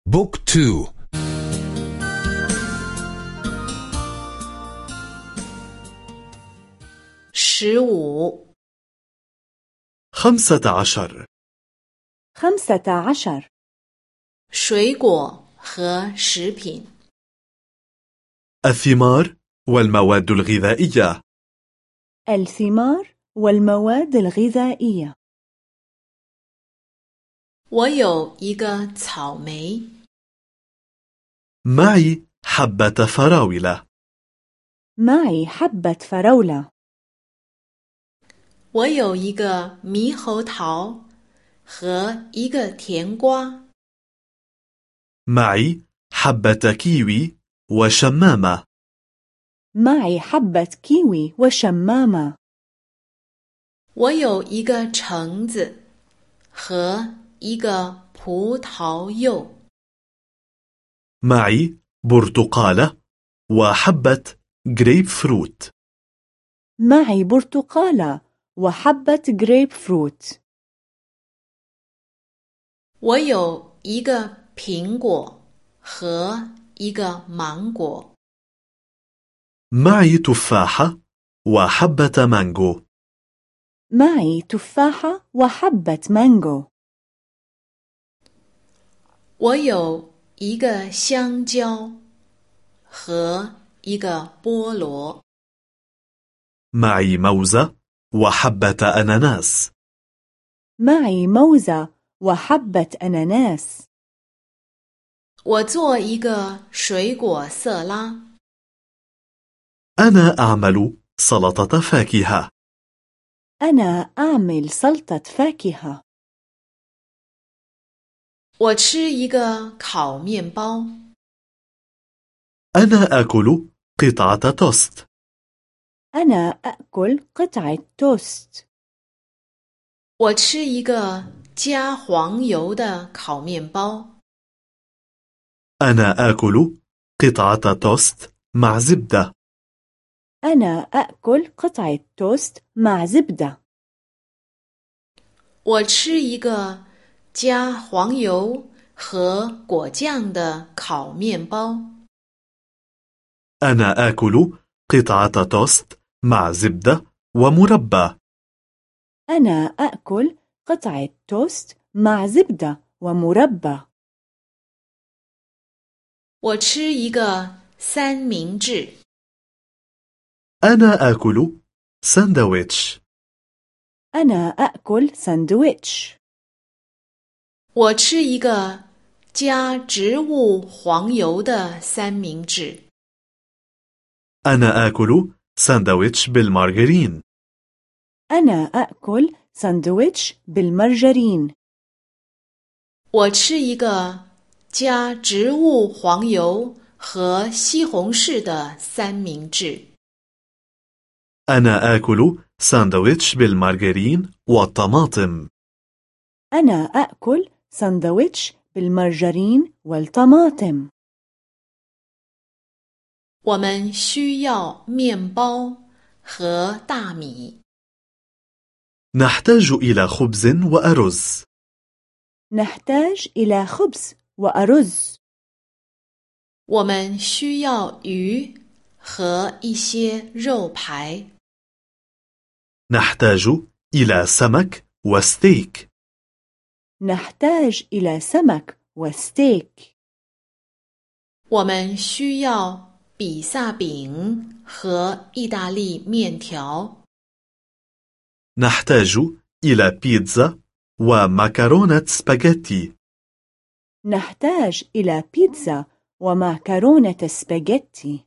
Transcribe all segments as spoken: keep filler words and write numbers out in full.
بوك تو. شو خمسة عشر. خمسة عشر. 水果和食品 الثمار والمواد الغذائية. الثمار والمواد الغذائية. 我有一个草莓 معي حبة فراولة. معي حبة فراولة. 我有一个猕猴桃和一个甜瓜 معي حبة كيوي وشمامة. معي حبة كيوي وشمامة. 我有一个橙子和一个葡萄柚 معي برتقالة وحبة جريب فروت. معي برتقالة وحبة جريب فروت. 我有一个苹果和一个芒果 معي تفاحة وحبة مانجو. معي تفاحة وحبة مانجو. 我有一个香蕉和一个菠萝 معي موزة وحبة أناناس. معي موزة وحبة أناناس. 我做一个水果色拉 أنا أعمل سلطة فاكهة. أنا أعمل سلطة فاكهة. 我吃一个烤面包 أنا آكل قطعة توست. أنا أأكل قطعة توست. 我吃一个加黄油的烤面包 أنا آكل قطعة توست مع زبدة. أنا أأكل قطعة توست مع زبدة. 我吃一个加黄油和果酱的烤面包 أنا آكل قطعة توست مع زبدة ومربى. أنا أأكل قطعة توست مع زبدة ومربى. 我吃一个三明治 أنا آكل ساندويتش. أنا أأكل ساندويتش. 我吃一个加植物黄油的三明治 أنا آكل ساندويتش بالمارغرين. أنا أأكل ساندويتش بالمرجرين. 我吃一个加植物黄油和西红柿的三明治 أنا آكل ساندويتش بالمارغرين والطماطم. أنا أأكل ساندويتش بالمرجرين والطماطم. 我们需要面包和大米 نحتاج إلى خبز وأرز. نحتاج إلى خبز وأرز. 我们需要鱼和一些肉排 نحتاج إلى سمك وستيك. نحتاج إلى سمك وستيك. 我们需要比萨饼和意大利面条 نحتاج إلى بيتزا ومكرونة سباغيتي. نحتاج إلى بيتزا ومعكرونة سباغيتي.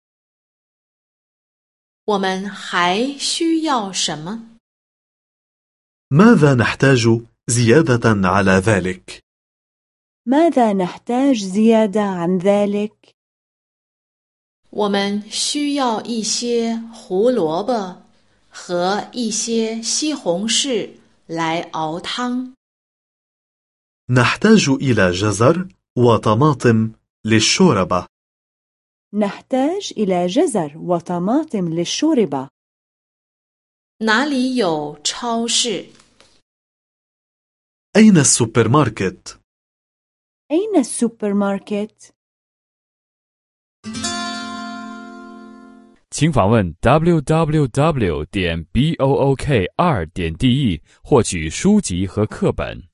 我们还需要什么？ ماذا نحتاج زيادة على ذلك؟ ماذا نحتاج زيادة عن ذلك؟ 我们需要一些胡萝卜和一些西红柿来熬汤。 نحتاج إلى جزر وطماطم للشوربة. نحتاج إلى جزر وطماطم للشوربة. 哪里有超市？ أين السوبر ماركت؟ أين السوبر ماركت؟ 请访问 double-u double-u double-u 点 book 二 点 de 获取书籍和课本。